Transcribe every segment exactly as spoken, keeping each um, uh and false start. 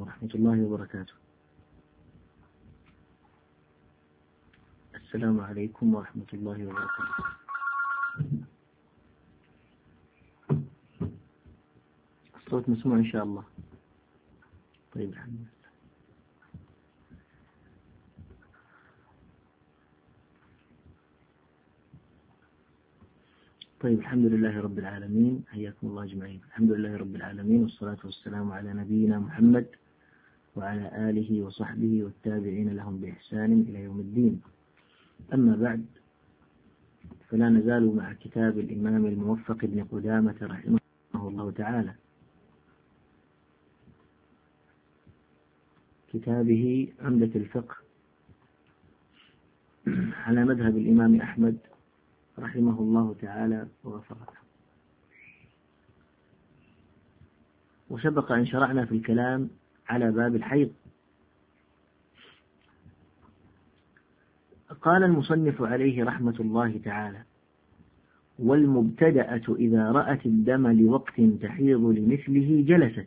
ورحمة الله وبركاته. السلام عليكم ورحمة الله وبركاته. الصوت مسموع إن شاء الله. طيب الحمد لله. طيب الحمد لله رب العالمين، حياكم الله أجمعين. الحمد لله رب العالمين، والصلاة والسلام على نبينا محمد وعلى آله وصحبه والتابعين لهم بإحسان إلى يوم الدين. أما بعد، فلا نزال مع كتاب الإمام الموفق ابن قدامة رحمه الله تعالى، كتابه عمدة الفقه على مذهب الإمام أحمد رحمه الله تعالى وغفر له. وسبق أن شرعنا في الكلام على باب الحيض. قال المصنف عليه رحمة الله تعالى: والمبتدأة إذا رأت الدم لوقت تحيض لمثله جلست.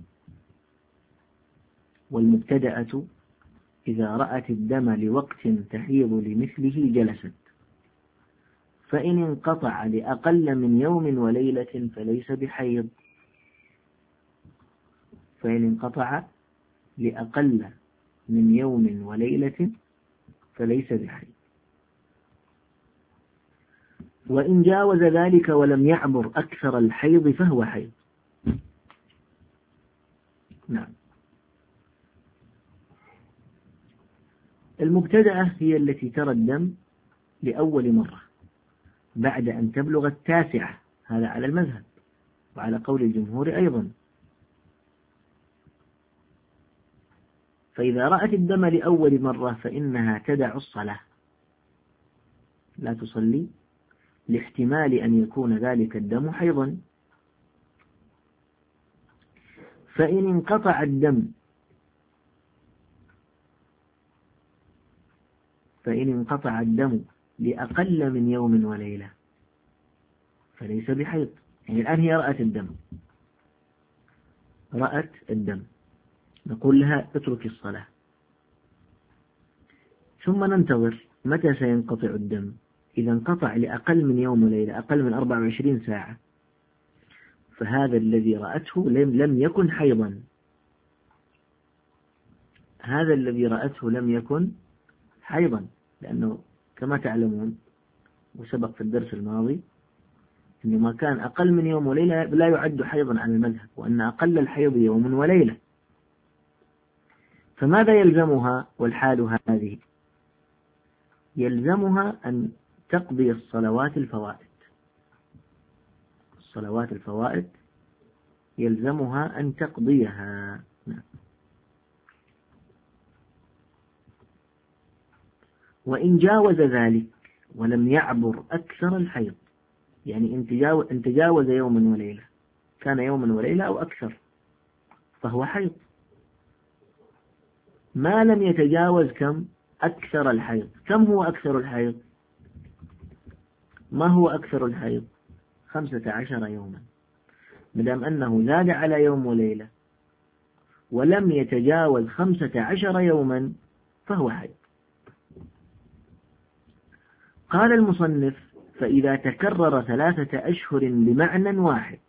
والمبتدأة إذا رأت الدم لوقت تحيض لمثله جلست، فإن انقطع لأقل من يوم وليلة فليس بحيض. فإن انقطع لأقل من يوم وليلة فليس بحيض. وإن جاوز ذلك ولم يعبر أكثر الحيض فهو حيض. نعم. المبتدأة هي التي ترى الدم لأول مرة بعد أن تبلغ التاسعة، هذا على المذهب وعلى قول الجمهور أيضا. فإذا رأت الدم لأول مرة فإنها تدع الصلاة، لا تصلي، لاحتمال أن يكون ذلك الدم حيضا. فإن انقطع الدم فإن انقطع الدم لأقل من يوم وليلة فليس بحيض. يعني الآن هي رأت الدم رأت الدم نقول لها اترك الصلاة، ثم ننتظر متى سينقطع الدم. إذا انقطع لأقل من يوم وليلة، أقل من أربع وعشرين ساعة، فهذا الذي رأته لم يكن حيضا. هذا الذي رأته لم يكن حيضا، لأنه كما تعلمون وسبق في الدرس الماضي أن ما كان أقل من يوم وليلة لا يعد حيضا على المذهب، وأن أقل الحيض يوم وليلة. فماذا يلزمها والحال هذه؟ يلزمها أن تقضي الصلوات الفوائد. الصلوات الفوائد يلزمها أن تقضيها. نعم. وإن جاوز ذلك ولم يعبر أكثر الحيض، يعني إن تجاوز يوما وليلة، كان يوما وليلة أو أكثر، فهو حيض. ما لم يتجاوز كم؟ أكثر الحيض. كم هو أكثر الحيض؟ ما هو أكثر الحيض؟ خمسة عشر يوما. مدام أنه زاد على يوم وليلة ولم يتجاوز خمسة عشر يوما فهو حيض. قال المصنف: فإذا تكرر ثلاثة أشهر بمعنى واحد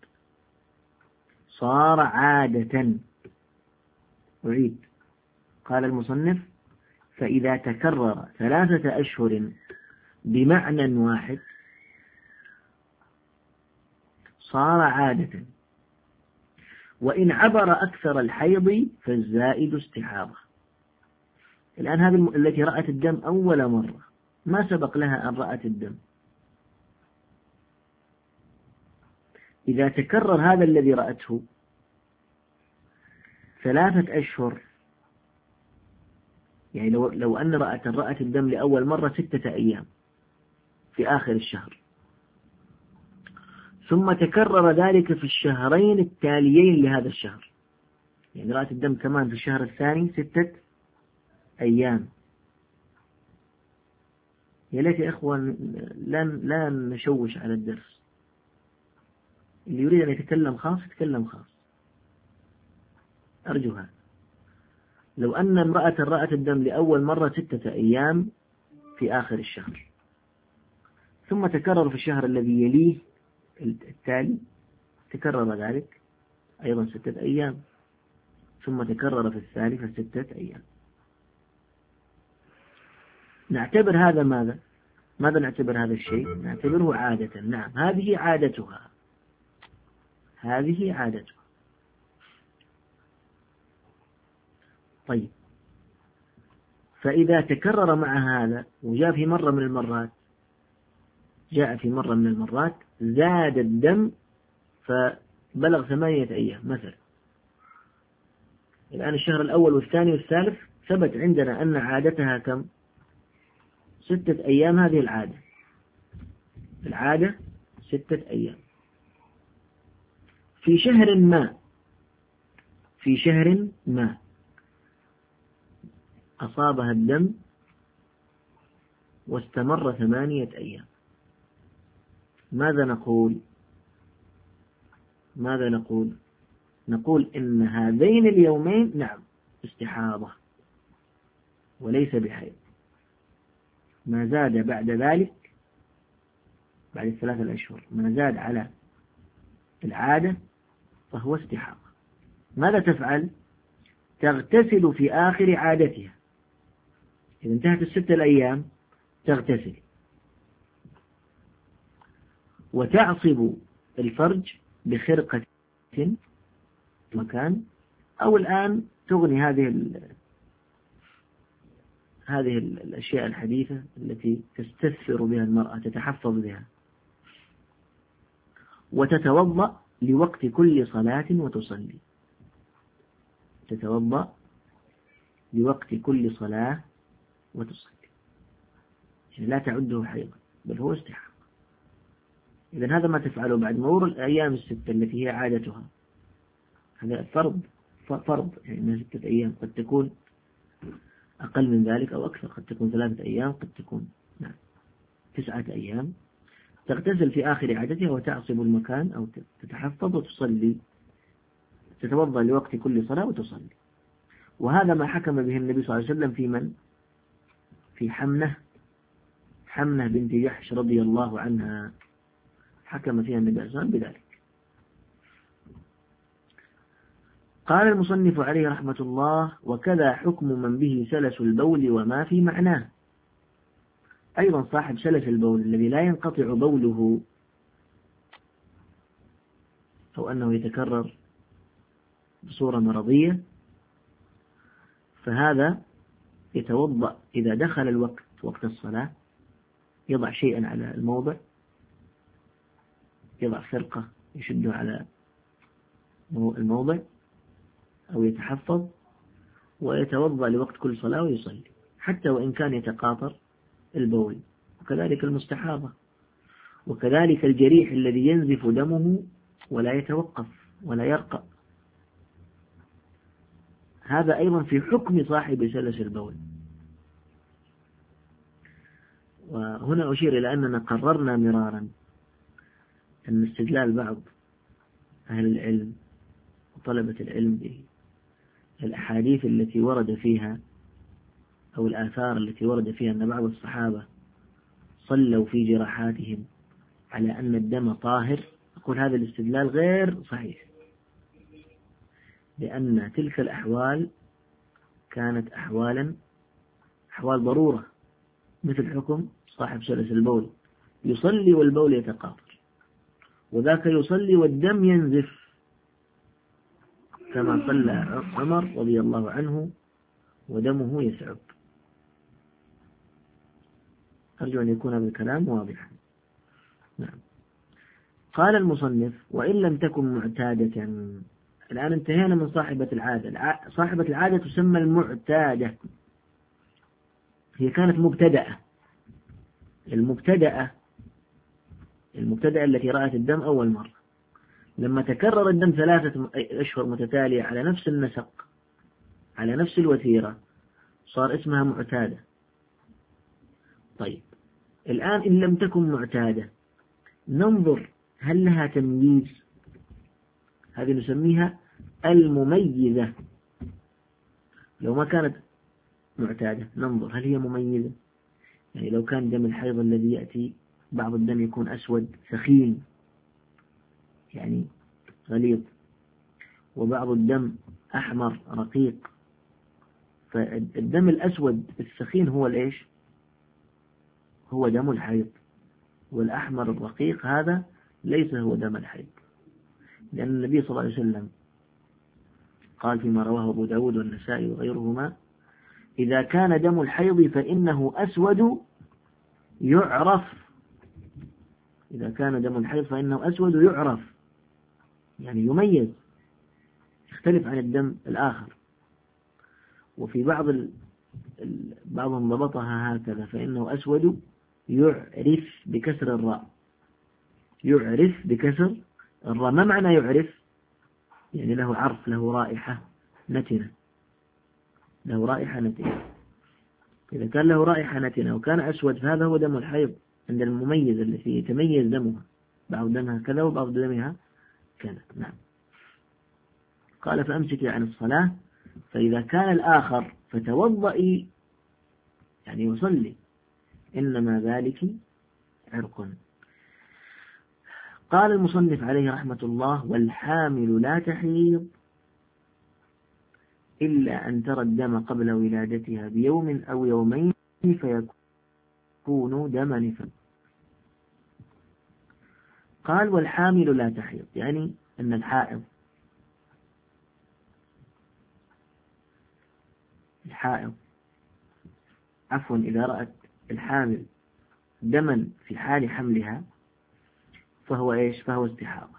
صار عادة. أعيد. قال المصنف: فإذا تكرر ثلاثة أشهر بمعنى واحد صار عادة. وإن عبر أكثر الحيض فالزائد استحاضة. الآن هذه التي رأت الدم أول مرة، ما سبق لها أن رأت الدم. إذا تكرر هذا الذي رأته ثلاثة أشهر، يعني لو, لو أن رأت رأت الدم لأول مرة ستة أيام في آخر الشهر، ثم تكرر ذلك في الشهرين التاليين لهذا الشهر، يعني رأت الدم كمان في الشهر الثاني ستة أيام. يا ليت يا إخوان لا لا نشوش على الدرس. اللي يريد أن يتكلم خاص يتكلم خاص، أرجو هذا. لو أن امرأة رأت الدم لأول مرة ستة أيام في آخر الشهر، ثم تكرر في الشهر الذي يليه التالي، تكرر ذلك أيضا ستة أيام، ثم تكرر في الثالثة ستة أيام، نعتبر هذا ماذا؟ ماذا نعتبر هذا الشيء؟ نعتبره عادة. نعم، هذه عادتها، هذه عادتها. طيب، فإذا تكرر مع هذا وجاء في مرة من المرات جاء في مرة من المرات زاد الدم فبلغ ثمانية أيام مثلا، الآن الشهر الأول والثاني والثالث ثبت عندنا أن عادتها كم؟ ستة أيام. هذه العادة، العادة ستة أيام. في شهر ما في شهر ما أصابها الدم واستمر ثمانية أيام، ماذا نقول؟ ماذا نقول؟ نقول إن هذين اليومين نعم استحاضة وليس بحيض، ما زاد بعد ذلك بعد الثلاثة الأشهر ما زاد على العادة فهو استحاضة. ماذا تفعل؟ تغتسل في آخر عادتها، إذا انتهت الستة الأيام تغتسل وتعصب الفرج بخرقة مكان، أو الآن تغني هذه ال... هذه الأشياء الحديثة التي تستثفر بها المرأة، تتحفظ بها، وتتوضأ لوقت كل صلاة وتصلي، تتوضأ لوقت كل صلاة وتصلي، لا تعده حيضا بل هو استحاضة. إذن هذا ما تفعله بعد مرور الأيام الستة التي هي عادتها، هذا فرض فرض يعني ستة أيام، قد تكون أقل من ذلك أو أكثر، قد تكون ثلاثة أيام، قد تكون نعم تسعة أيام. تغتسل في آخر عادتها وتعصب المكان أو تتحفظ وتصلي، تتوضأ لوقت كل صلاة وتصلي. وهذا ما حكم به النبي صلى الله عليه وسلم في من؟ في حمنة حمنة بنت جحش رضي الله عنها، حكم فيها النبي صلى الله عليه وسلم بذلك. قال المصنف عليه رحمة الله: وكذا حكم من به سلس البول وما في معناه. أيضا صاحب سلس البول الذي لا ينقطع بوله أو أنه يتكرر بصورة مرضية، فهذا يتوضأ إذا دخل الوقت وقت الصلاة، يضع شيئا على الموضع، يضع فرقة يشده على الموضع أو يتحفظ، ويتوضأ لوقت كل صلاة ويصلي حتى وإن كان يتقاطر البول. وكذلك المستحاضة، وكذلك الجريح الذي ينزف دمه ولا يتوقف ولا يرقى، هذا أيضا في حكم صاحب سلس البول. وهنا أشير إلى أننا قررنا مرارا أن استدلال بعض أهل العلم وطلبة العلم بالأحاديث التي ورد فيها أو الآثار التي ورد فيها أن بعض الصحابة صلوا في جراحاتهم على أن الدم طاهر، أقول هذا الاستدلال غير صحيح، لأن تلك الأحوال كانت أحوالا أحوال ضرورة، مثل حكم صاحب سلس البول، يصلي والبول يتقاطر، وذاك يصلي والدم ينزف كما صلى عمر رضي الله عنه ودمه يسعب. أرجو أن يكون هذا الكلام واضحا. نعم. قال المصنف: وإن لم تكن معتادة. الآن انتهينا من صاحبة العادة. صاحبة العادة تسمى المعتادة، هي كانت مبتدأة. المبتدأة المبتدأة التي رأت الدم أول مرة، لما تكرر الدم ثلاثة أشهر متتالية على نفس النسق على نفس الوتيرة صار اسمها معتادة. طيب، الآن إن لم تكن معتادة ننظر هل لها تمييز، هذه نسميها المميزة. لو ما كانت معتادة ننظر هل هي مميزة، يعني لو كان دم الحيض الذي يأتي بعض الدم يكون أسود ثخين يعني غليظ، وبعض الدم أحمر رقيق، فالدم الأسود الثخين هو الإيش؟ هو دم الحيض، والأحمر الرقيق هذا ليس هو دم الحيض، لأن النبي صلى الله عليه وسلم قال فيما رواه أبو داود والنسائي وغيرهما: إذا كان دم الحيض فإنه أسود يعرف، إذا كان دم الحيض فإنه أسود يعرف، يعني يميز، يختلف عن الدم الآخر. وفي بعض ال... بعضهم ضبطها هكذا: فإنه أسود يعرف بكسر الراء، يعرف بكسر الراء. ما معنى يعرف؟ يعني له عرف، له رائحة نتنة، له رائحة نتنة. إذا كان له رائحة نتنة وكان أسود فهذا هو دم الحيض عند المميز التي يتميز دمها، بعض دمها كذا وبعض دمها كذا. نعم. قال: فأمسكي عن الصلاة، فإذا كان الآخر فتوضئي، يعني يصلي، إنما ذلك عرق. قال المصنف عليه رحمة الله: والحامل لا تحيض إلا أن ترى الدم قبل ولادتها بيوم أو يومين فيكون دم نفاس. قال: والحامل لا تحيض، يعني أن الحائض الحائض عفوا إذا رأت الحامل دما في حال حملها فهو إيش؟ فهو استحاضة.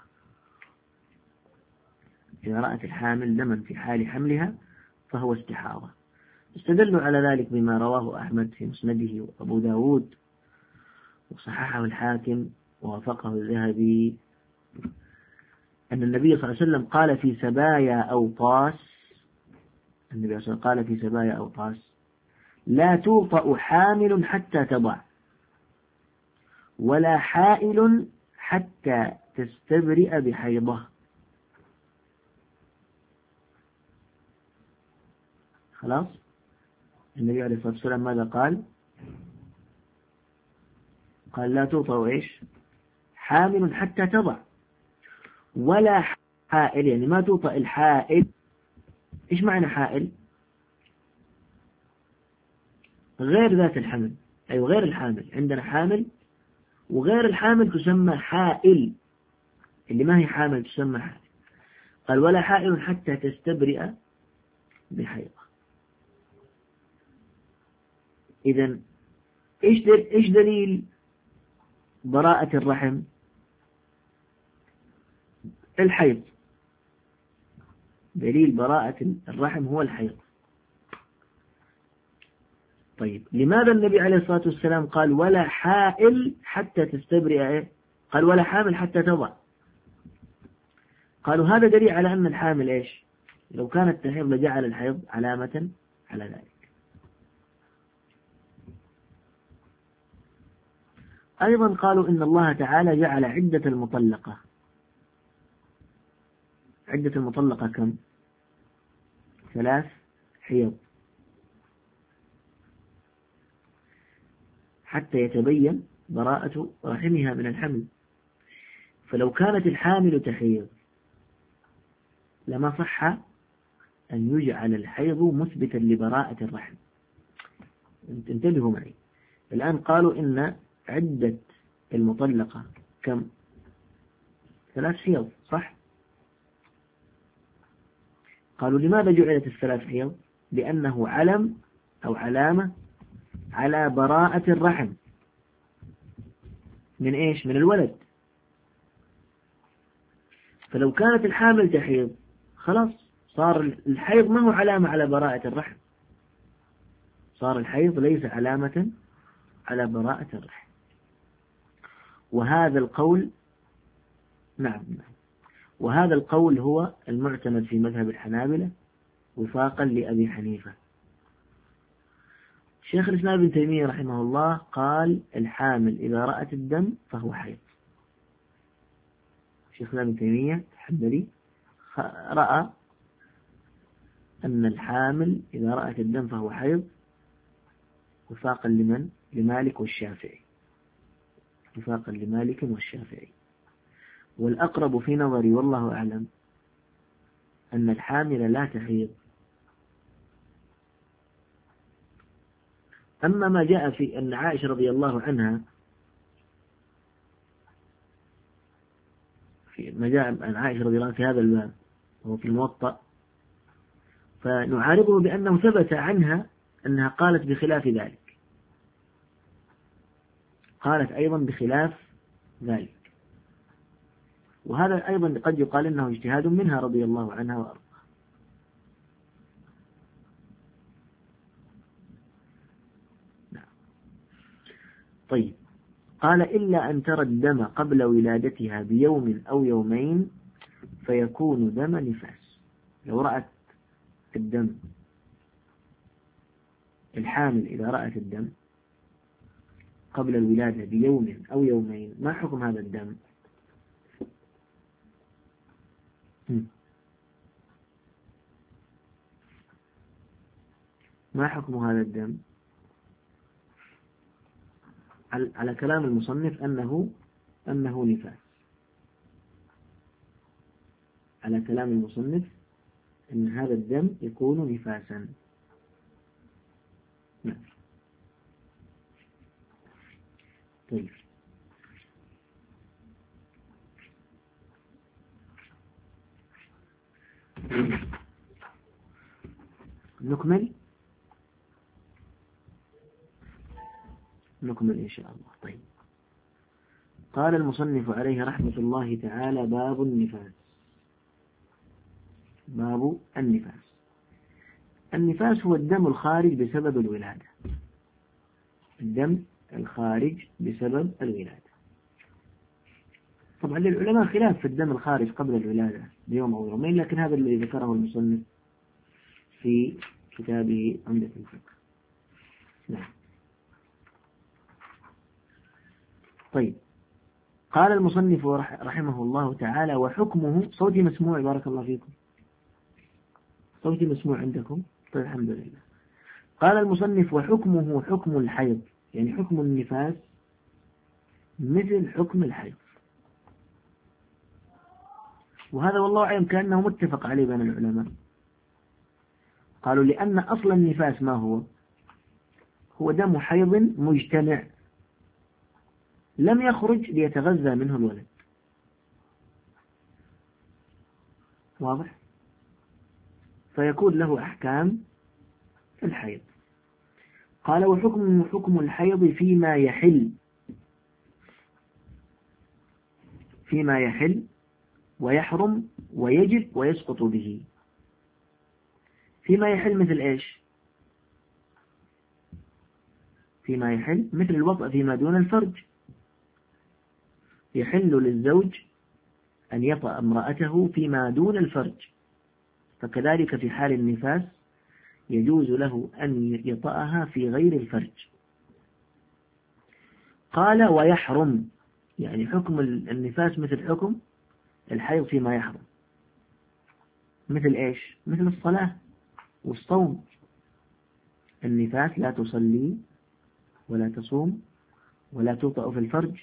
إذا رأت الحامل دما في حال حملها فهو استحاضة. استدلوا على ذلك بما رواه أحمد في مسنده وأبو داود وصححه الحاكم ووافقه الذهبي، أن النبي صلى الله عليه وسلم قال في سبايا أوطاس، النبي صلى الله عليه وسلم قال في سبايا أوطاس: لا توطأ حامل حتى تضع، ولا حائل حتى تستبرئ بحيضه. خلاص. النبي عليه الصلاة والسلام ماذا قال؟ قال: لا توطأ إيش؟ حامل حتى تضع، ولا حائل، يعني ما توطأ الحائل. إيش معنى حائل؟ غير ذات الحمل، أي أيوة غير الحامل. عندنا حامل وغير الحامل تسمى حائل، اللي ما هي حامل تسمى حائل. قال: ولا حائل حتى تستبرئ بحيضة. إذن إيش دل إيش دليل براءة الرحم؟ الحيض. دليل براءة الرحم هو الحيض. طيب، لماذا النبي عليه الصلاة والسلام قال ولا حائل حتى تستبرئ إيه؟ قال ولا حامل حتى تضع. قالوا هذا دليل على أن الحامل إيش؟ لو كانت تحيض لجعل الحيض علامة على ذلك. أيضا قالوا إن الله تعالى جعل عدة المطلقة، عدة المطلقة كم؟ ثلاث حيض، حتى يتبين براءة رحمها من الحمل. فلو كانت الحامل تحيض لما صح أن يجعل الحيض مثبتا لبراءة الرحم. انتبهوا معي الآن. قالوا إن عدة المطلقة كم؟ ثلاث حيض، صح؟ قالوا لماذا جعلت الثلاث حيض؟ لأنه علم أو علامة على براءة الرحم من إيش؟ من الولد. فلو كانت الحامل تحيض خلاص صار الحيض ما هو علامة على براءة الرحم، صار الحيض ليس علامة على براءة الرحم. وهذا القول نعم وهذا القول هو المعتمد في مذهب الحنابلة وفاقا لأبي حنيفة. شيخ الإسلام ابن تيمية رحمه الله قال الحامل إذا رأت الدم فهو حيض. شيخ الإسلام ابن تيمية الحنبلي رأى أن الحامل إذا رأت الدم فهو حيض وفاقا لمن؟ لمالك والشافعي، وفاقا لمالك والشافعي. والأقرب في نظري والله أعلم أن الحامل لا تحيض. أما ما جاء في أن عائشة رضي الله عنها، في ما جاء عن عائشة رضي الله عنها في هذا الباب وهو في الموطأ، فنعارضه بأنه ثبت عنها أنها قالت بخلاف ذلك، قالت أيضا بخلاف ذلك، وهذا أيضا قد يقال أنه اجتهاد منها رضي الله عنها وأرضاها. نعم. طيب، قال إلا أن ترى الدم قبل ولادتها بيوم أو يومين فيكون دم نفاس. لو رأت الدم الحامل إذا رأت الدم قبل الولادة بيوم أو يومين، ما حكم هذا الدم؟ ما حكم هذا الدم؟ على كلام المصنف أنه أنه نفاس، على كلام المصنف أن هذا الدم يكون نفاسا. نعم. طيب، نكمل نكمل إن شاء الله. طيب، قال المصنف عليه رحمة الله تعالى: باب النفاس. باب النفاس. النفاس هو الدم الخارج بسبب الولادة، الدم الخارج بسبب الولادة. طبعا للعلماء خلاف في الدم الخارج قبل الولادة بيوم أو يومين، لكن هذا الذي ذكره المصنف في كتابه عمدة الفقه. نعم. طيب، قال المصنف رحمه الله تعالى: وحكمه. صوتي مسموع؟ بارك الله فيكم. صوتي مسموع عندكم؟ طيب، الحمد لله. قال المصنف: وحكمه حكم الحيض، يعني حكم النفاس مثل حكم الحيض. وهذا والله أعلم كأنه متفق عليه بين العلماء. قالوا لأن أصل النفاس ما هو؟ هو دم حيض مجتمع لم يخرج ليتغذى منه الولد. واضح؟ فيكون له أحكام الحيض. قال: وحكم حكم الحيض فيما يحل فيما يحل ويحرم ويجب ويسقط به. فيما يحل مثل إيش؟ فيما يحل مثل الوطأ فيما دون الفرج. يحل للزوج أن يطأ امرأته فيما دون الفرج، فكذلك في حال النفاس يجوز له أن يطأها في غير الفرج. قال: ويحرم، يعني حكم النفاس مثل حكم الحيض فيما يحرم. مثل إيش؟ مثل الصلاة والصوم. النفاس لا تصلي ولا تصوم ولا توطأ في الفرج،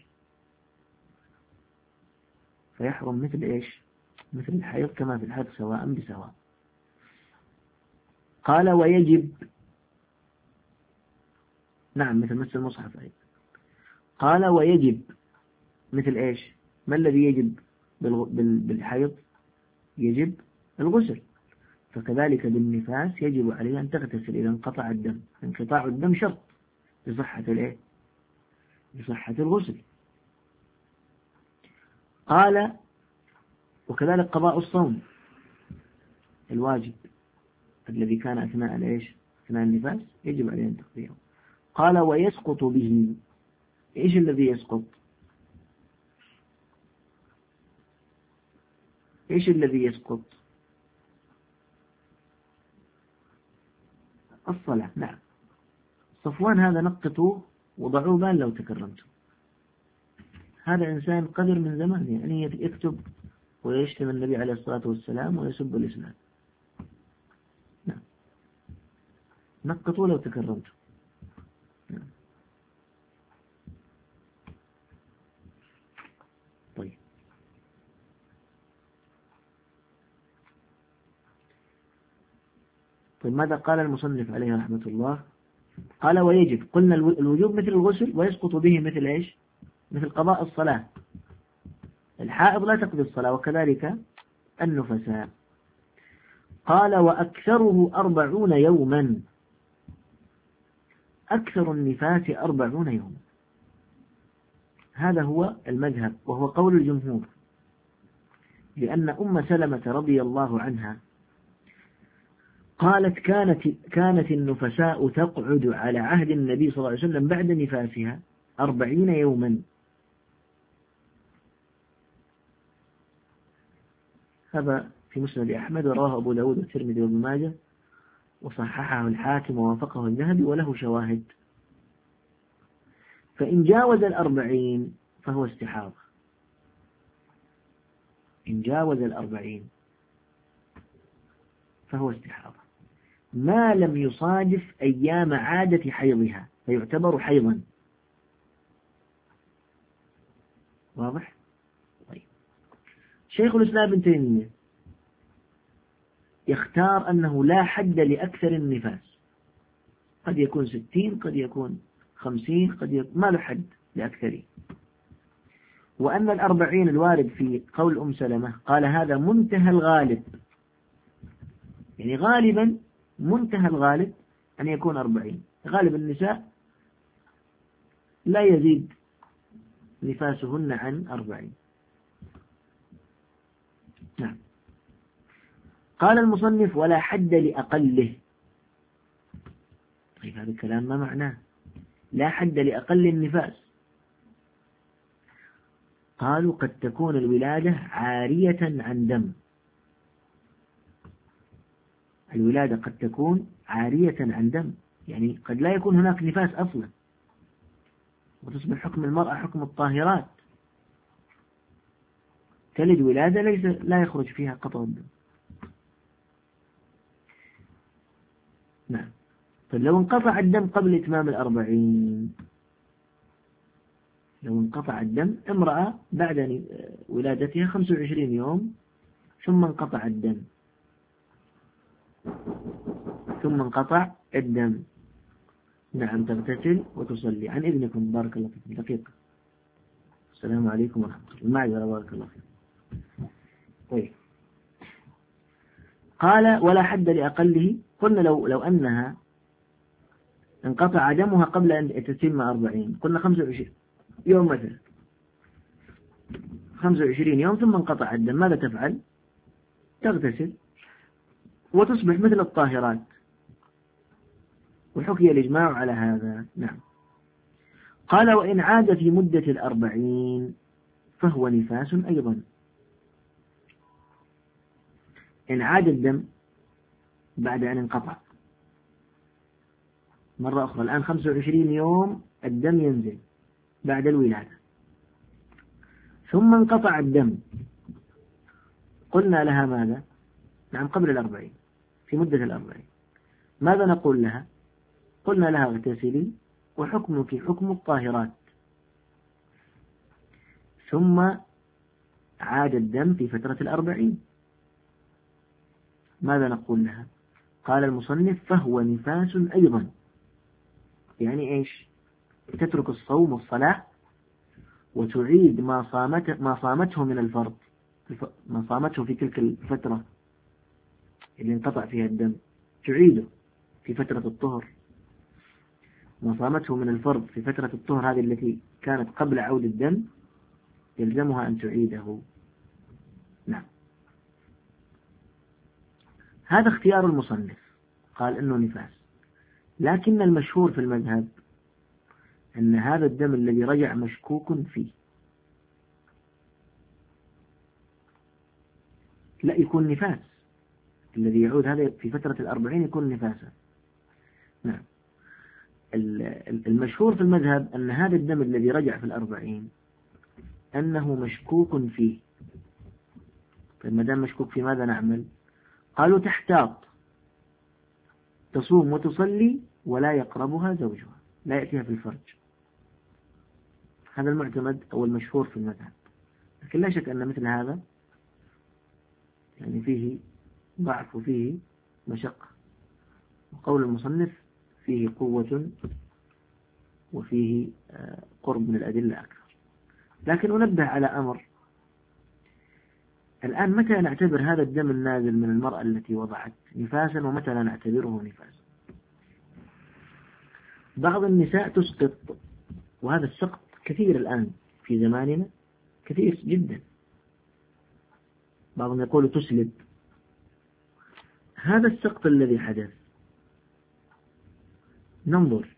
فيحرم مثل إيش؟ مثل الحيض كما في الحيض سواء بسواء. قال: ويجب، نعم مثل مثل المصحف أيضا. قال: ويجب مثل إيش؟ ما الذي يجب بالحيض؟ يجب الغسل، فكذلك بالنفاس يجب عليه أن تغتسل إذا انقطع الدم. انقطاع الدم شرط لصحة الإيه؟ لصحة الغسل. قال: وكذلك قضاء الصوم الواجب الذي كان أثناء الإيش؟ أثناء النفاس يجب عليه أن تقضيه. قال: ويسقط به. إيش الذي يسقط؟ إيش الذي يسقط؟ الصلاة. نعم. صفوان هذا نقطوه وضعوه بال لو تكرمتم. هذا إنسان قدر من زمان، يعني يكتب ويشتم النبي عليه الصلاة والسلام ويسب الإسلام. نعم. نقطوا لو تكرمتم. طيب طيب ماذا قال المصنف عليه رحمة الله؟ قال ويجب، قلنا الوجوب مثل الغسل ويسقط به مثل إيش؟ مثل قضاء الصلاة. الحائض لا تقضي الصلاة وكذلك النفساء. قال وأكثره أربعون يوما، أكثر النفاس أربعون يوما، هذا هو المذهب وهو قول الجمهور، لأن أم سلمة رضي الله عنها قالت كانت كانت النفساء تقعد على عهد النبي صلى الله عليه وسلم بعد نفاسها أربعين يوما. هذا في مسند أحمد ورواه أبو داود والترمذي وابن ماجه وصححه الحاكم ووافقه الذهبي وله شواهد. فإن جاوز الأربعين فهو استحاضة، إن جاوز الأربعين فهو استحاضة ما لم يصادف أيام عادة حيضها فيعتبر حيضا. واضح؟ طيب. شيخ الإسلام ابن تيمية يختار أنه لا حد لأكثر النفاس، قد يكون ستين قد يكون خمسين قد يكون ما له حد لأكثره، وأن الأربعين الوارد في قول أم سلمة قال هذا منتهى الغالب، يعني غالبا منتهى الغالب أن يكون أربعين، غالب النساء لا يزيد نفاسهن عن أربعين. نعم. قال المصنف ولا حد لأقله. طيب هذا الكلام ما معناه؟ لا حد لأقل النفاس. قالوا قد تكون الولادة عارية عن دم، الولادة قد تكون عارية عن دم، يعني قد لا يكون هناك نفاس أصلا وتصبح حكم المرأة حكم الطاهرات، تلد ولادة ليس لا يخرج فيها قطع الدم. نعم. طيب لو انقطع الدم قبل إتمام الأربعين، لو انقطع الدم، امرأة بعد ولادتها خمسة وعشرين يوم ثم انقطع الدم ثم انقطع الدم نعم تغتسل وتصلي. عن إذنكم بارك الله فيكم دقيقة. السلام عليكم ورحمة الله. معذرة بارك الله فيكم. طيب قال ولا حد لأقله. قلنا لو لو أنها انقطع دمها قبل أن تتم أربعين، قلنا خمسة وعشرين يوم مثلا، خمسة وعشرين يوم ثم انقطع الدم، ماذا تفعل؟ تغتسل وتصبح مثل الطاهرات، وحكي الإجماع على هذا. نعم. قال وإن عاد في مدة الأربعين فهو نفاس أيضا. إن عاد الدم بعد أن انقطع مرة أخرى، الآن خمسة وعشرين يوم الدم ينزل بعد الولادة ثم انقطع الدم، قلنا لها ماذا؟ نعم قبل الأربعين في مدة الأربعين، ماذا نقول لها؟ قلنا لها اغتسلي وحكمك حكم الطاهرات. ثم عاد الدم في فترة الأربعين، ماذا نقول لها؟ قال المصنف فهو نفاس أيضا، يعني إيش؟ تترك الصوم والصلاة وتعيد ما صامته ما صامته من الفرض، ما صامته في تلك الفترة اللي انقطع فيها الدم، تعيده في فترة الطهر، ما صامته من الفرض في فترة الطهر هذه التي كانت قبل عود الدم يلزمها أن تعيده. نعم. هذا اختيار المصنف، قال إنه نفاس، لكن المشهور في المذهب أن هذا الدم الذي رجع مشكوك فيه، لا يكون نفاس، الذي يعود هذا في فترة الأربعين يكون نفاسا. نعم. المشهور في المذهب أن هذا الدم الذي رجع في الأربعين أنه مشكوك فيه. طيب ما دام مشكوك فيه ماذا نعمل؟ قالوا تحتاط، تصوم وتصلي ولا يقربها زوجها، لا يأتيها في الفرج. هذا المعتمد أو المشهور في المذهب، لكن لا شك أن مثل هذا يعني فيه ضعف وفيه مشقة، وقول المصنف فيه قوة وفيه قرب من الأدلة أكثر. لكن أنبه على أمر، الآن متى نعتبر هذا الدم النازل من المرأة التي وضعت نفاسا ومتى لا نعتبره نفاسا؟ بعض النساء تسقط، وهذا السقط كثير الآن في زماننا، كثير جدا. بعضهم يقول تسلب. هذا السقط الذي حدث ننظر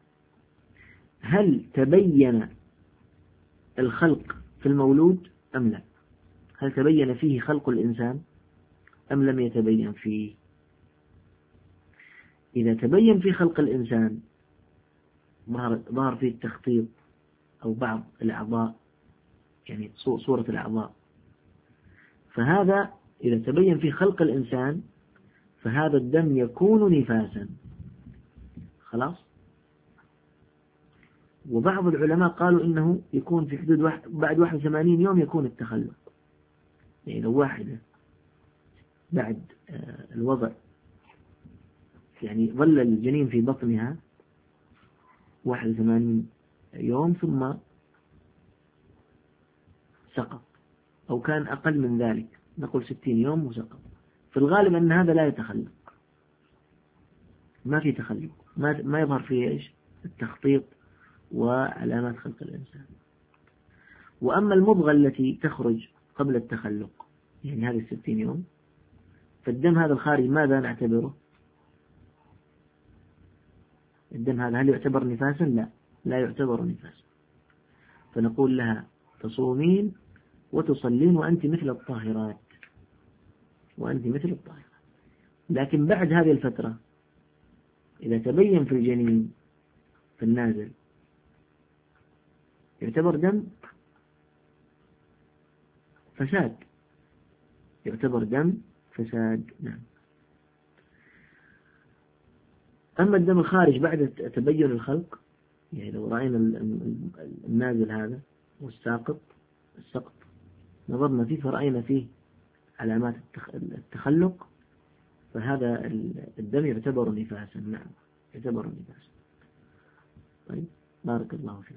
هل تبين الخلق في المولود أم لا، هل تبين فيه خلق الإنسان أم لم يتبين فيه. إذا تبين في خلق الإنسان، ظهر فيه التخطيط أو بعض الأعضاء، يعني صورة الأعضاء، فهذا إذا تبين في خلق الإنسان فهذا الدم يكون نفاسا خلاص. وبعض العلماء قالوا إنه يكون في حدود واحد بعد واحد وثمانين يوم يكون التخلق، يعني لو واحدة بعد الوضع يعني ظل الجنين في بطنها واحد وثمانين يوم ثم سقط، أو كان أقل من ذلك نقول ستين يوم وسقط، في الغالب أن هذا لا يتخلق، ما في تخلق، ما ما يظهر فيه إيش التخطيط وعلامات خلق الإنسان. وأما المضغة التي تخرج قبل التخلق، يعني هذه الستين يوم، فالدم هذا الخارج ماذا نعتبره؟ الدم هذا هل يعتبر نفاسا؟ لا، لا يعتبر نفاسا. فنقول لها تصومين وتصلين وأنت مثل الطاهرات، وأنت مثل الطاهرات. لكن بعد هذه الفترة إذا تبين في الجنين في النازل يعتبر دم فساد، يعتبر دم فساد. نعم. أما الدم الخارج بعد تبين الخلق، يعني لو رأينا النازل هذا والساقط السقط نظرنا فيه فرأينا فيه علامات التخلق، فهذا الدم يعتبر نفاسا. نعم، يعتبر نفاسا. طيب، بارك الله فيكم،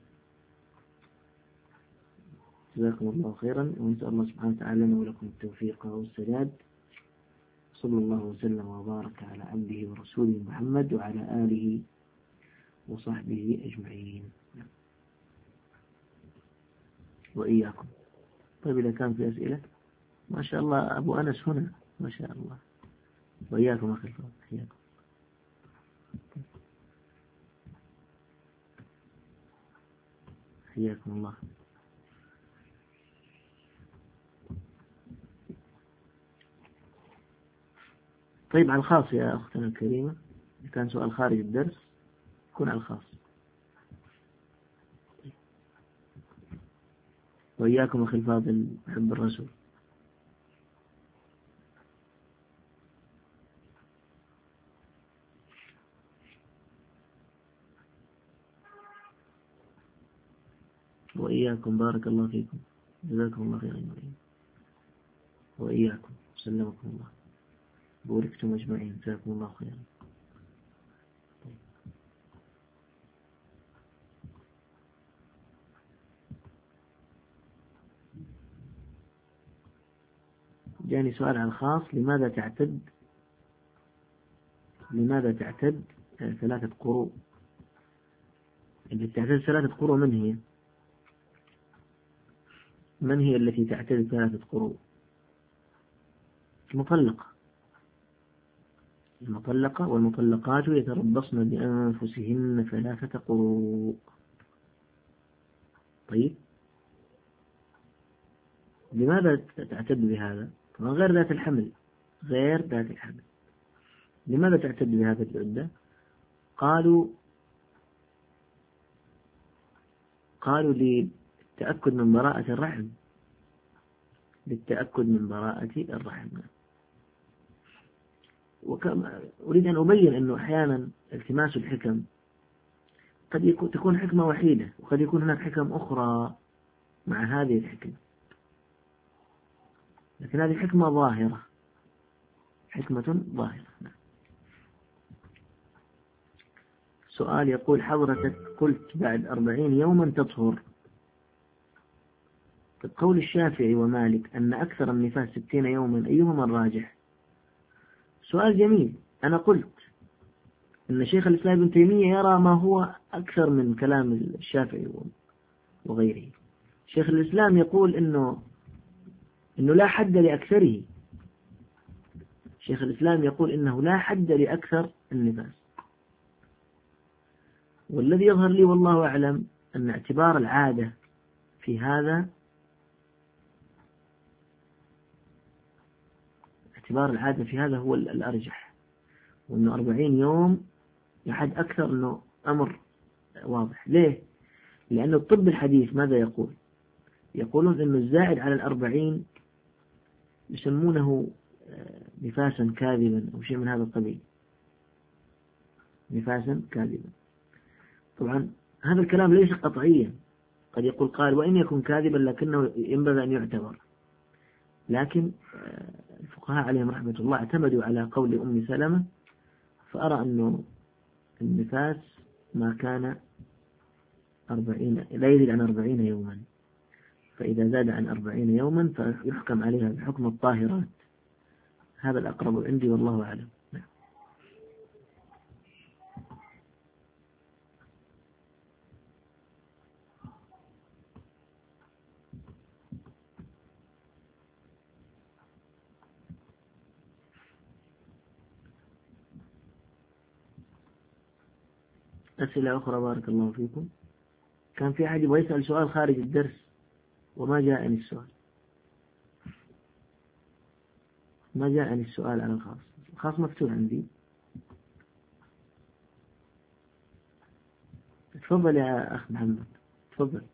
جزاكم الله خيرا، ونسأل الله سبحانه وتعالى لنا ولكم التوفيق والسداد. صلى الله وسلم وبارك على عبده ورسوله محمد وعلى آله وصحبه أجمعين وإياكم. طيب، إذا كان في أسئلة، ما شاء الله أبو أنس هنا، ما شاء الله. وإياكم أخي الفاضل، حياكم. حياكم الله. طيب، على الخاص يا أختنا الكريمة، إذا كان سؤال خارج الدرس يكون على الخاص. وإياكم أخي الفاضل محب الرسول. وإياكم، بارك الله فيكم، جزاكم الله خيرا. وإياكم، سلمكم الله، بوركتم أجمعين، جزاكم الله خيرا. جاني سؤال عن الخاص، لماذا تعتد لماذا تعتد ثلاثة قروء؟ اللي تعتد ثلاثة قروء من هي؟ من هي التي تعتد ثلاثة قروء؟ المطلقة. المطلقة والمطلقات يتربصن بأنفسهن ثلاثة قروء. طيب، لماذا تعتد بهذا؟ غير ذات الحمل، غير ذات الحمل، لماذا تعتد بهذا العدة؟ قالوا قالوا للتأكد من براءة الرحم، للتأكد من براءة الرحم. وكما أريد أن أبين أنه أحيانا التماس الحكم قد تكون حكمة وحيدة، وقد يكون هناك حكم أخرى مع هذه الحكمة، لكن هذه حكمة ظاهرة، حكمة ظاهرة. سؤال يقول حضرتك قلت بعد أربعين يوما تطهر، قول الشافعي ومالك أن أكثر النفاس ستين يوما، أيهما الراجح؟ سؤال جميل. أنا قلت أن شيخ الإسلام ابن تيمية يرى ما هو أكثر من كلام الشافعي وغيره. شيخ الإسلام يقول إنه إنه لا حد لأكثره. شيخ الإسلام يقول إنه لا حد لأكثر النفاس، والذي يظهر لي والله أعلم أن اعتبار العادة في هذا اعتبار العادة في هذا هو الأرجح، وأنه أربعين يوم يحد أكثر، أنه أمر واضح. ليه؟ لأن الطب الحديث ماذا يقول؟ يقولون أنه الزائد على الأربعين يسمونه نفاسا كاذبا أو شيء من هذا القبيل، نفاسا كاذبا. طبعا هذا الكلام ليس قطعيا، قد يقول قال وإن يكن كاذبا لكنه ينبغي أن يعتبر، لكن الفقهاء عليهم رحمة الله اعتمدوا على قول أم سلمة، فأرى أنه النفاس ما كان أربعين لا يزيد عن أربعين يوما، فإذا زاد عن أربعين يوما فيحكم عليها بحكم الطاهرات. هذا الأقرب عندي والله أعلم. أسئلة أخرى بارك الله فيكم. كان في أحد يبغى يسأل سؤال خارج الدرس وما جاءني السؤال، ما جاءني السؤال على الخاص، الخاص مكتوب عندي. تفضل يا أخ محمد، تفضل.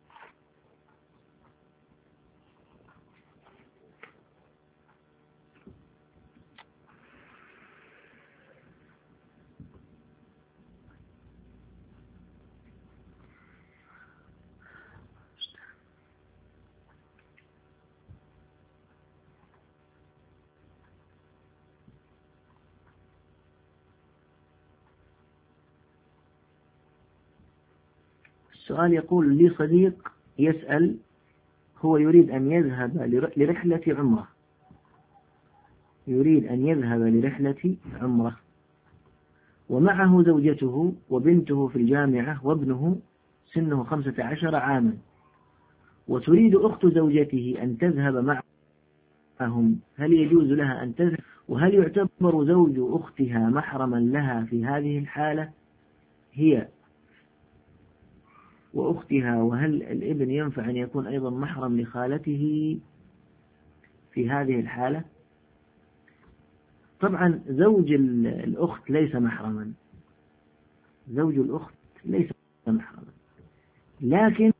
السؤال يقول لي صديق يسأل، هو يريد أن يذهب لرحلة عمره، يريد أن يذهب لرحلة عمره ومعه زوجته وبنته في الجامعة وابنه سنه خمسة عشر عاما، وتريد أخت زوجته أن تذهب معهم، هل يجوز لها أن تذهب؟ وهل يعتبر زوج أختها محرما لها في هذه الحالة هي وأختها؟ وهل الابن ينفع أن يكون أيضا محرم لخالته في هذه الحالة؟ طبعا زوج الأخت ليس محرما، زوج الأخت ليس محرما، لكن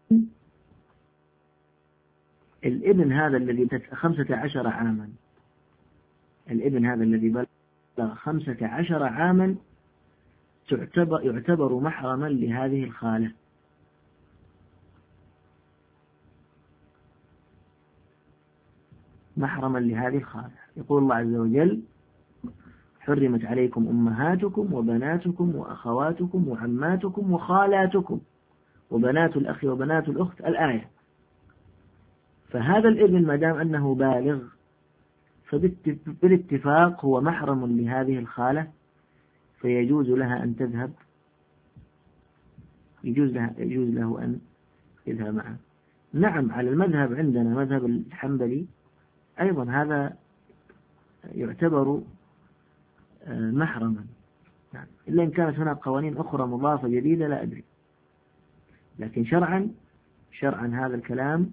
الابن هذا الذي خمسة عشر عاما، الابن هذا الذي بلغ خمسة عشر عاما تعتبر يعتبر محرما لهذه الخالة. محرما لهذه الخالة. يقول الله عز وجل حرمت عليكم أمهاتكم وبناتكم وأخواتكم وعماتكم وخالاتكم وبنات الأخ وبنات الأخت، الآية. فهذا الابن ما دام أنه بالغ فبالاتفاق هو محرم لهذه الخالة، فيجوز لها أن تذهب، يجوز لها يجوز له أن يذهب معه. نعم، على المذهب عندنا مذهب الحنبلي أيضا هذا يعتبر محرما، يعني إلا إن كانت هناك قوانين أخرى مضافة جديدة لا أدري، لكن شرعا شرعا هذا الكلام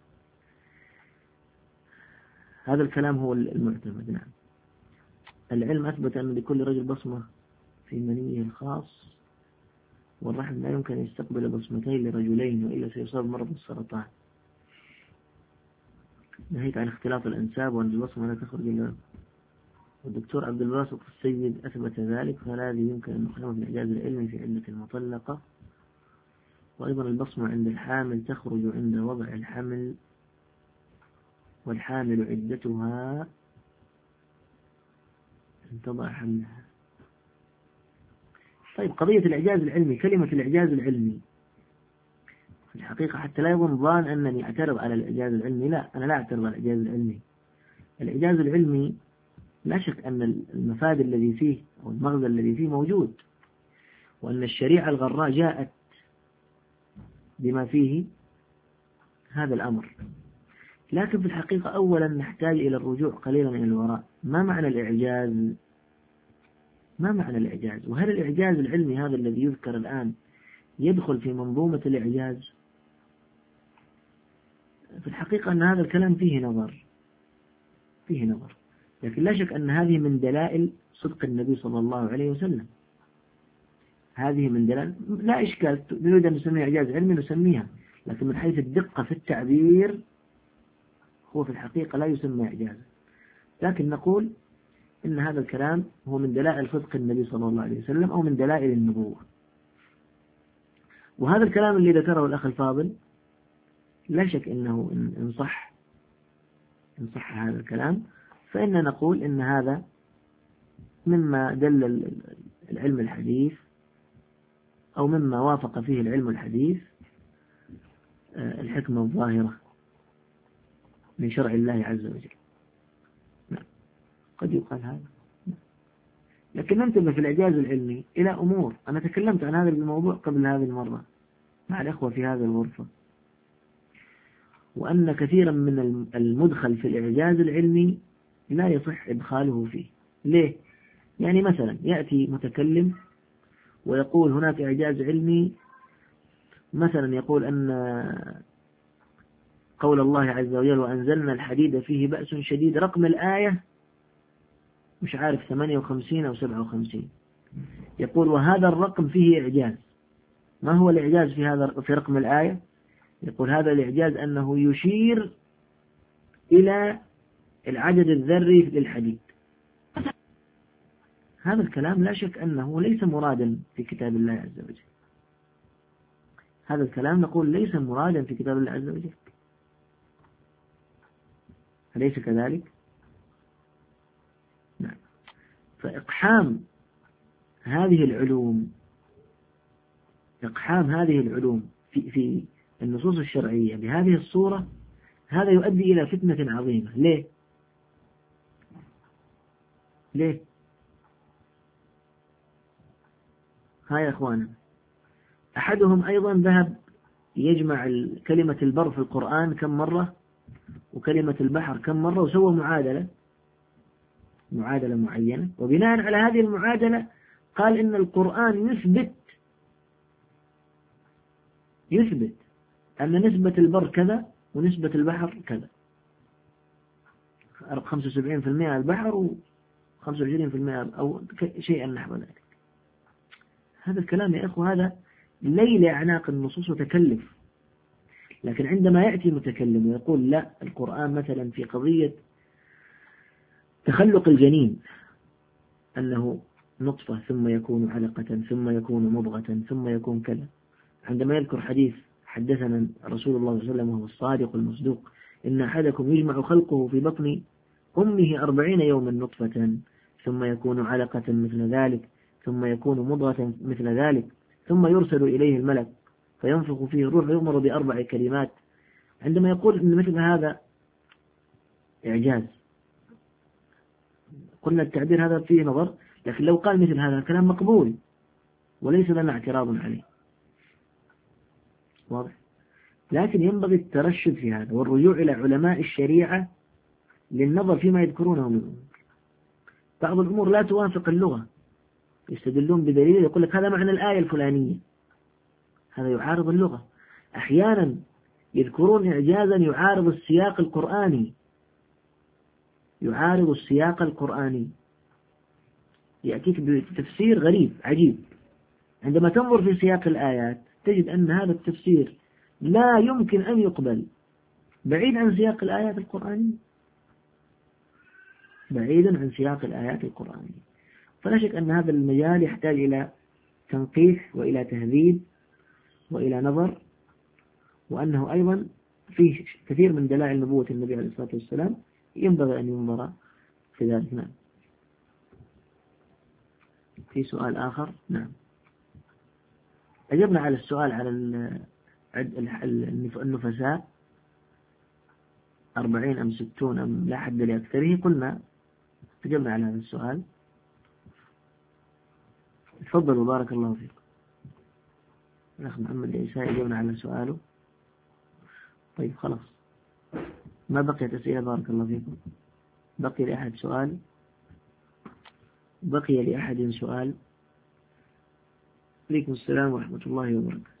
هذا الكلام هو المعتمد. نعم. العلم أثبت أن لكل رجل بصمة في منيه الخاص، والرحم لا يمكن أن يستقبل بصمتين لرجلين وإلا سيصاب مرض السرطان. نهيك عن اختلاط الأنساب وأن البصمة لا تخرج إلا والدكتور عبد الباسط السيد أثبت ذلك، فهذه يمكن أن نقيمه في الإعجاز العلمي في عدة المطلقة. وأيضا البصمة عند الحامل تخرج عند وضع الحمل، والحامل عدتها أن تضع حملها. طيب، قضية الإعجاز العلمي، كلمة الإعجاز العلمي في الحقيقة حتى لا يظن ظان أنني أعترض على الإعجاز العلمي، لا، أنا لا أعترض على الإعجاز العلمي. الإعجاز العلمي لا شك أن المفاد الذي فيه أو المغزى الذي فيه موجود، وأن الشريعة الغراء جاءت بما فيه هذا الأمر. لكن في الحقيقة أولا نحتاج إلى الرجوع قليلا إلى الوراء. ما معنى الإعجاز؟ ما معنى الإعجاز؟ وهل الإعجاز العلمي هذا الذي يذكر الآن يدخل في منظومة الإعجاز؟ في الحقيقة أن هذا الكلام فيه نظر فيه نظر لكن لا شك أن هذه من دلائل صدق النبي صلى الله عليه وسلم. هذه من دلائل لا إشكال، نريد أن نسميها إعجاز علمي نسميها، لكن من حيث الدقة في التعبير هو في الحقيقة لا يسمى إعجازا. لكن نقول إن هذا الكلام هو من دلائل صدق النبي صلى الله عليه وسلم أو من دلائل النبوة. وهذا الكلام اللي ذكره الأخ الفاضل لا شك إنه إن صح إن صح هذا الكلام فإن نقول إن هذا مما دل العلم الحديث أو مما وافق فيه العلم الحديث الحكمة الظاهرة من شرع الله عز وجل. نعم، قد يقال هذا. لكن ننتبه في الإعجاز العلمي إلى أمور. أنا تكلمت عن هذا الموضوع قبل هذه المرة مع الأخوة في هذه الغرفة، وأن كثيرا من المدخل في الإعجاز العلمي لا يصح إدخاله فيه. ليه؟ يعني مثلا يأتي متكلم ويقول هناك إعجاز علمي، مثلا يقول أن قول الله عز وجل وأنزلنا الحديد فيه بأس شديد، رقم الآية مش عارف ثمانية وخمسين أو سبعة وخمسين، يقول وهذا الرقم فيه إعجاز. ما هو الإعجاز في هذا في رقم الآية؟ يقول هذا الإعجاز أنه يشير إلى العدد الذري للحديد. هذا الكلام لا شك أنه ليس مرادا في كتاب الله عز وجل. هذا الكلام نقول ليس مرادا في كتاب الله عز وجل، أليس كذلك؟ نعم. فإقحام هذه العلوم إقحام هذه العلوم في في النصوص الشرعية بهذه الصورة، هذا يؤدي إلى فتنة عظيمة. ليه؟ ليه؟ ها يا أخوانا، أحدهم أيضا ذهب يجمع كلمة البر في القرآن كم مرة وكلمة البحر كم مرة، وسوى معادلة معادلة معينة، وبناء على هذه المعادلة قال إن القرآن يثبت يثبت أن نسبة البر كذا ونسبة البحر كذا، خمسة وسبعين بالمئة البحر وخمسة وعشرين بالمئة أو شيئا نحو ذلك. هذا الكلام يا أخو هذا ليل أعناق النصوص وتكلف. لكن عندما يأتي متكلم ويقول لا، القرآن مثلا في قضية تخلق الجنين أنه نطفة ثم يكون علقة ثم يكون مضغة ثم يكون كذا، عندما يذكر حديث حدثنا رسول الله صلى الله عليه وسلم وهو الصادق المصدوق إن أحدكم يجمع خلقه في بطن أمه أربعين يوما نطفة ثم يكون علقة مثل ذلك ثم يكون مضغة مثل ذلك ثم يرسل إليه الملك فينفخ فيه الروح ويؤمر بأربع كلمات، عندما يقول إن مثل هذا إعجاز، قلنا التعبير هذا فيه نظر، لكن لو قال مثل هذا الكلام مقبول وليس لنا اعتراض عليه، واضح. لكن ينبغي الترشد في هذا والرجوع إلى علماء الشريعة للنظر فيما يذكرونه من الأمور. بعض الأمور لا توافق اللغة، يستدلون بدليل يقول لك هذا معنى الآية الفلانية، هذا يعارض اللغة. أحيانا يذكرون إعجازا يعارض السياق القرآني يعارض السياق القرآني يأتيك بتفسير غريب عجيب، عندما تنظر في سياق الآيات تجد أن هذا التفسير لا يمكن أن يقبل بعيد عن سياق الآيات القرآنية. بعيدا عن سياق الآيات القرآنية. فلا شك أن هذا المجال يحتاج إلى تنقيح وإلى تهذيب وإلى نظر، وأنه أيضا فيه كثير من دلائل نبوة النبي عليه الصلاة والسلام ينبغي أن ينظر في ذلك. نعم. في سؤال آخر؟ نعم. أجبنا على السؤال على النفساء أربعين أم ستون أم لا حد لأكثره، قلنا أجبنا على هذا السؤال. تفضلوا بارك الله فيكم. الأخ محمد عيسى أجبنا على سؤاله. طيب خلاص، ما بقيت أسئلة بارك الله فيكم؟ بقي لأحد سؤال؟ بقي لأحد سؤال؟ عليكم السلام ورحمة الله وبركاته.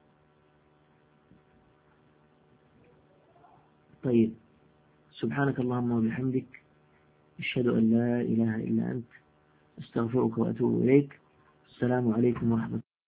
طيب، سبحانك اللهم وبحمدك، أشهد أن لا إله إلا أنت، أستغفرك وأتوب إليك. السلام عليكم ورحمة الله.